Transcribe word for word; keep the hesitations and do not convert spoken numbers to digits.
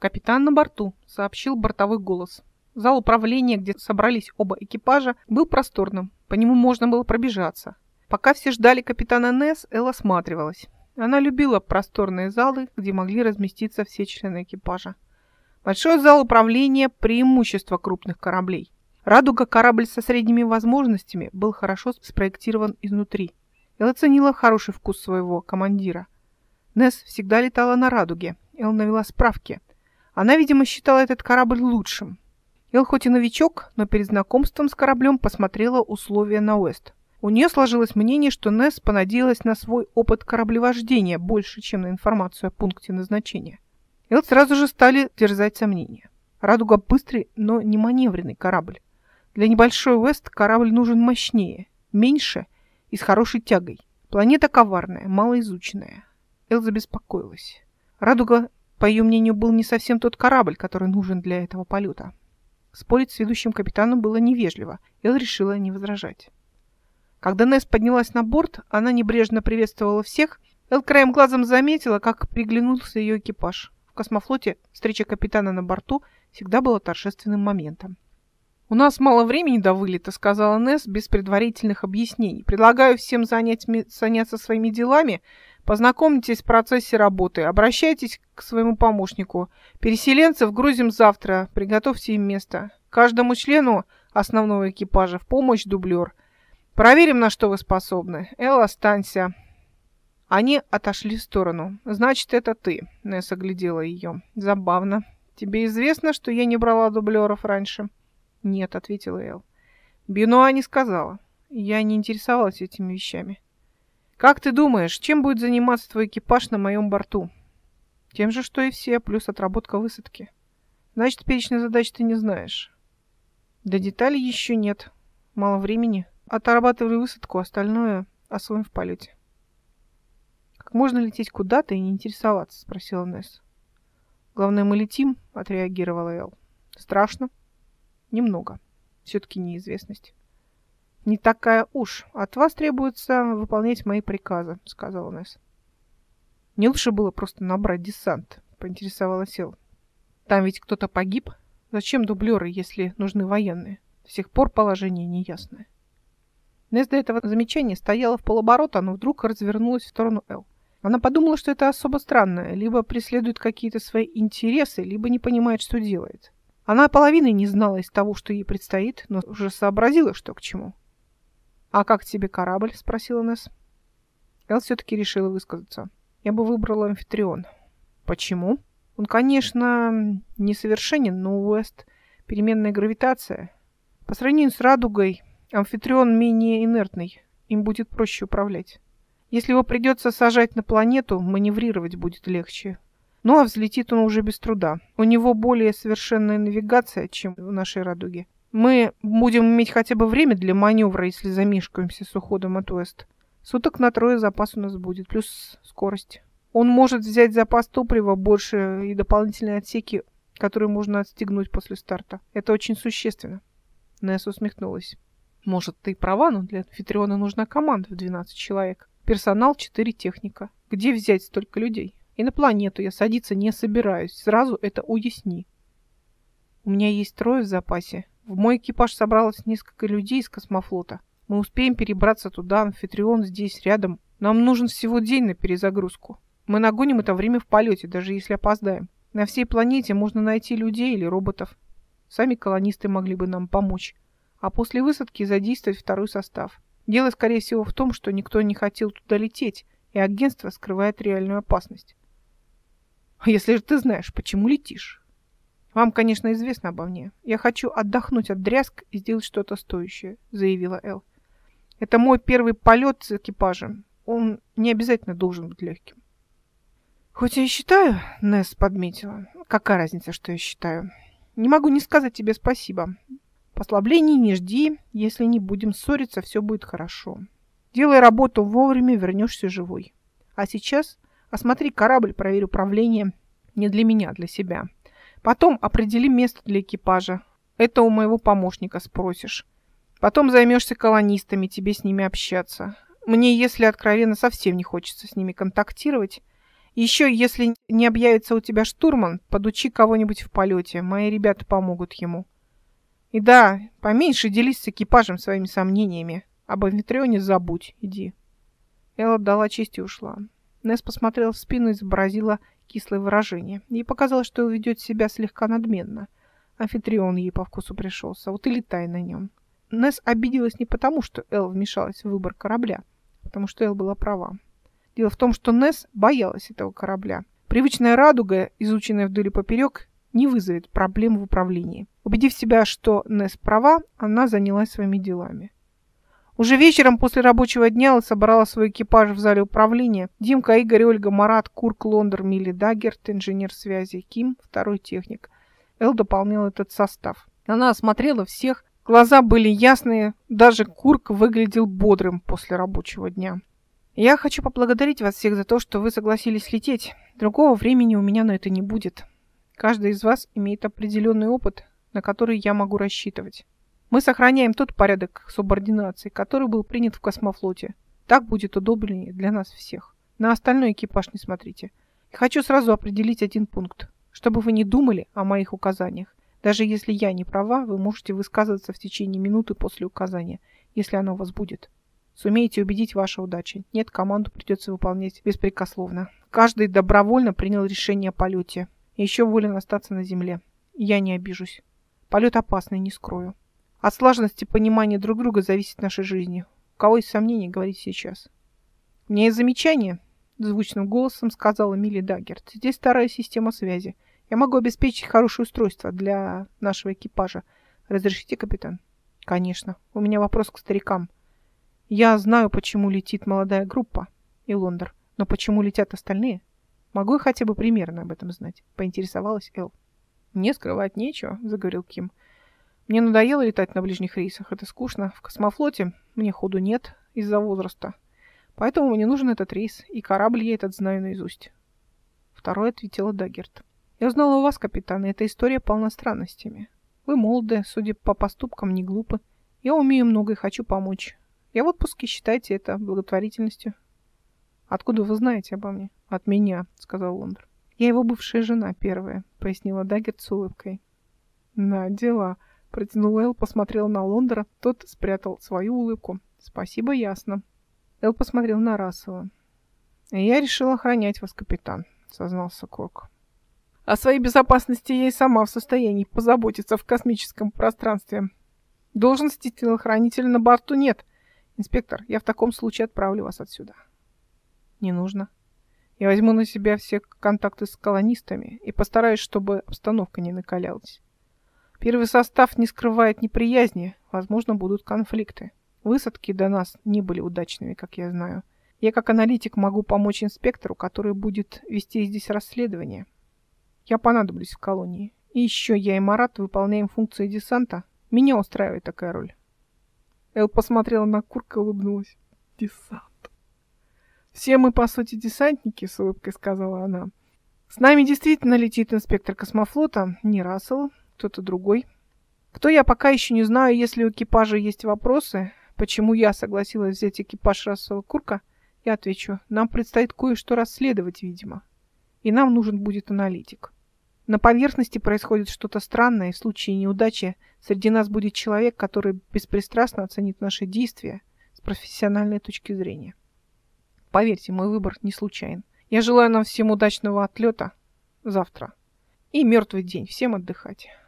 «Капитан на борту», — сообщил бортовой голос. Зал управления, где собрались оба экипажа, был просторным. По нему можно было пробежаться. Пока все ждали капитана Несс, Эл осматривалась. Она любила просторные залы, где могли разместиться все члены экипажа. Большой зал управления – преимущество крупных кораблей. «Радуга» корабль со средними возможностями был хорошо спроектирован изнутри. Эл оценила хороший вкус своего командира. Несс всегда летала на «Радуге». Эл навела справки. Она, видимо, считала этот корабль лучшим. Эл хоть и новичок, но перед знакомством с кораблем посмотрела условия на Уэст. У нее сложилось мнение, что Несс понадеялась на свой опыт кораблевождения больше, чем на информацию о пункте назначения. Эл сразу же стали терзать сомнения. «Радуга» быстрый, но не маневренный корабль. Для небольшой Уэст корабль нужен мощнее, меньше и с хорошей тягой. Планета коварная, малоизученная. Эл забеспокоилась. «Радуга», по ее мнению, был не совсем тот корабль, который нужен для этого полета. Спорить с ведущим капитаном было невежливо. Эл решила не возражать. Когда Несс поднялась на борт, она небрежно приветствовала всех. Эл краем глазом заметила, как приглянулся ее экипаж. В космофлоте встреча капитана на борту всегда была торжественным моментом. «У нас мало времени до вылета», — сказала Несс без предварительных объяснений. «Предлагаю всем занять, заняться своими делами. Познакомьтесь в процессе работы. Обращайтесь к своему помощнику. Переселенцев грузим завтра. Приготовьте им место. Каждому члену основного экипажа в помощь дублер. Проверим, на что вы способны. Эл, останься». Они отошли в сторону. «Значит, это ты», — Несс оглядела ее. «Забавно. Тебе известно, что я не брала дублеров раньше?» «Нет», — ответила Эл. «Бенуа не сказала. Я не интересовалась этими вещами». «Как ты думаешь, чем будет заниматься твой экипаж на моем борту?» «Тем же, что и все, плюс отработка высадки». «Значит, перечной задач ты не знаешь». «Да деталей еще нет. Мало времени. Отрабатывай высадку, остальное освоим в полете». «Как можно лететь куда-то и не интересоваться?» — спросила Несс. «Главное, мы летим», — отреагировала Эл. «Страшно?» «Немного. Все-таки неизвестность». «Не такая уж. От вас требуется выполнять мои приказы», — сказала Несс. «Не лучше было просто набрать десант», — поинтересовалась Эл. «Там ведь кто-то погиб. Зачем дублеры, если нужны военные? До сих пор положение неясное». Несс до этого замечания стояла в полоборота, но вдруг развернулась в сторону Эл. Она подумала, что это особо странно. Либо преследует какие-то свои интересы, либо не понимает, что делает. Она половины не знала из того, что ей предстоит, но уже сообразила, что к чему. «А как тебе корабль?» — спросила Несс. Эл все-таки решила высказаться. «Я бы выбрала амфитрион». «Почему?» «Он, конечно, несовершенен, но у Уэст переменная гравитация. По сравнению с радугой, амфитрион менее инертный. Им будет проще управлять. Если его придется сажать на планету, маневрировать будет легче. Ну а взлетит он уже без труда. У него более совершенная навигация, чем в нашей радуге. Мы будем иметь хотя бы время для маневра, если замешкаемся с уходом от Уэст. Суток на трое запас у нас будет, плюс скорость. Он может взять запас топлива больше и дополнительные отсеки, которые можно отстегнуть после старта. Это очень существенно». Несс усмехнулась. «Может, ты права, но для амфитриона нужна команда в двенадцать человек. Персонал четыре техника. Где взять столько людей? И на планету я садиться не собираюсь. Сразу это уясни». «У меня есть трое в запасе. В мой экипаж собралось несколько людей из космофлота. Мы успеем перебраться туда, амфитрион здесь, рядом. Нам нужен всего день на перезагрузку. Мы нагоним это время в полете, даже если опоздаем. На всей планете можно найти людей или роботов. Сами колонисты могли бы нам помочь. А после высадки задействовать второй состав. Дело, скорее всего, в том, что никто не хотел туда лететь, и агентство скрывает реальную опасность». «А если же ты знаешь, почему летишь?» «Вам, конечно, известно обо мне. Я хочу отдохнуть от дрязг и сделать что-то стоящее», — заявила Эл. «Это мой первый полет с экипажем. Он не обязательно должен быть легким». «Хоть я и считаю», — Несс подметила. «Какая разница, что я считаю? Не могу не сказать тебе спасибо. Послаблений не жди. Если не будем ссориться, все будет хорошо. Делай работу вовремя, вернешься живой. А сейчас осмотри корабль, проверь управление. Не для меня, а для себя. Потом определи место для экипажа. Это у моего помощника спросишь. Потом займешься колонистами, тебе с ними общаться. Мне, если откровенно, совсем не хочется с ними контактировать. Еще, если не объявится у тебя штурман, подучи кого-нибудь в полете. Мои ребята помогут ему. И да, поменьше делись с экипажем своими сомнениями. Об Аметрионе забудь, иди. Элла дала честь и ушла. Несс посмотрела в спину и изобразила кислое выражение. Ей показалось, что Элла ведет себя слегка надменно. Амфитрион ей по вкусу пришелся, вот и летай на нем. Несс обиделась не потому, что Элла вмешалась в выбор корабля, а потому что Элла была права. Дело в том, что Несс боялась этого корабля. Привычная радуга, изученная вдоль и поперек, не вызовет проблем в управлении. Убедив себя, что Несс права, она занялась своими делами. Уже вечером после рабочего дня Элла собрала свой экипаж в зале управления. Димка, Игорь, Ольга, Марат, Курк, Лондер, Милли Даггерт, инженер связи, Ким, второй техник. Элла дополнила этот состав. Она осмотрела всех. Глаза были ясные. Даже Курк выглядел бодрым после рабочего дня. «Я хочу поблагодарить вас всех за то, что вы согласились лететь. Другого времени у меня на это не будет. Каждый из вас имеет определенный опыт, на который я могу рассчитывать. Мы сохраняем тот порядок субординации, который был принят в космофлоте. Так будет удобнее для нас всех. На остальной экипаж не смотрите. И хочу сразу определить один пункт. Чтобы вы не думали о моих указаниях. Даже если я не права, вы можете высказываться в течение минуты после указания, если оно у вас будет. Сумеете убедить ваша удача. Нет, команду придется выполнять беспрекословно. Каждый добровольно принял решение о полете. И еще волен остаться на земле. Я не обижусь. Полет опасный, не скрою. От слаженности понимания друг друга зависит наша жизнь. У кого есть сомнения, говорить сейчас. У меня есть замечание, звучным голосом сказала Милли Даггерт. Здесь старая система связи. Я могу обеспечить хорошее устройство для нашего экипажа. Разрешите, капитан? Конечно. У меня вопрос к старикам. Я знаю, почему летит молодая группа и Лондер, но почему летят остальные? Могу я хотя бы примерно об этом знать? Поинтересовалась Эл. Мне скрывать нечего, заговорил Ким. Мне надоело летать на ближних рейсах, это скучно. В космофлоте мне ходу нет из-за возраста. Поэтому мне нужен этот рейс, и корабль я этот знаю наизусть. Второй ответила Даггерт. Я узнала у вас, капитан, и эта история полна странностями. Вы молоды, судя по поступкам, не глупы. Я умею много и хочу помочь. Я в отпуске, считайте это благотворительностью. Откуда вы знаете обо мне? От меня, сказал Лондер. Я его бывшая жена первая, пояснила Даггерт с улыбкой. На дела. Протянула Эл, посмотрела на Лондера, тот спрятал свою улыбку. Спасибо, ясно. Эл посмотрел на Рассела. Я решил охранять вас, капитан, сознался Курк. О своей безопасности я и сама в состоянии позаботиться в космическом пространстве. Должности телохранителя на борту нет. Инспектор, я в таком случае отправлю вас отсюда. Не нужно. Я возьму на себя все контакты с колонистами и постараюсь, чтобы обстановка не накалялась. Первый состав не скрывает неприязни, возможно, будут конфликты. Высадки до нас не были удачными, как я знаю. Я как аналитик могу помочь инспектору, который будет вести здесь расследование. Я понадоблюсь в колонии. И еще я и Марат выполняем функции десанта. Меня устраивает такая роль. Эл посмотрела на Курка и улыбнулась. Десант. Все мы, по сути, десантники, с улыбкой сказала она. С нами действительно летит инспектор космофлота, не Рассел, кто-то другой. Кто я, пока еще не знаю. Если у экипажа есть вопросы, почему я согласилась взять экипаж Рассела Курка, я отвечу, нам предстоит кое-что расследовать, видимо. И нам нужен будет аналитик. На поверхности происходит что-то странное, и в случае неудачи среди нас будет человек, который беспристрастно оценит наши действия с профессиональной точки зрения. Поверьте, мой выбор не случайен. Я желаю нам всем удачного отлета завтра. И мертвый день. Всем отдыхать.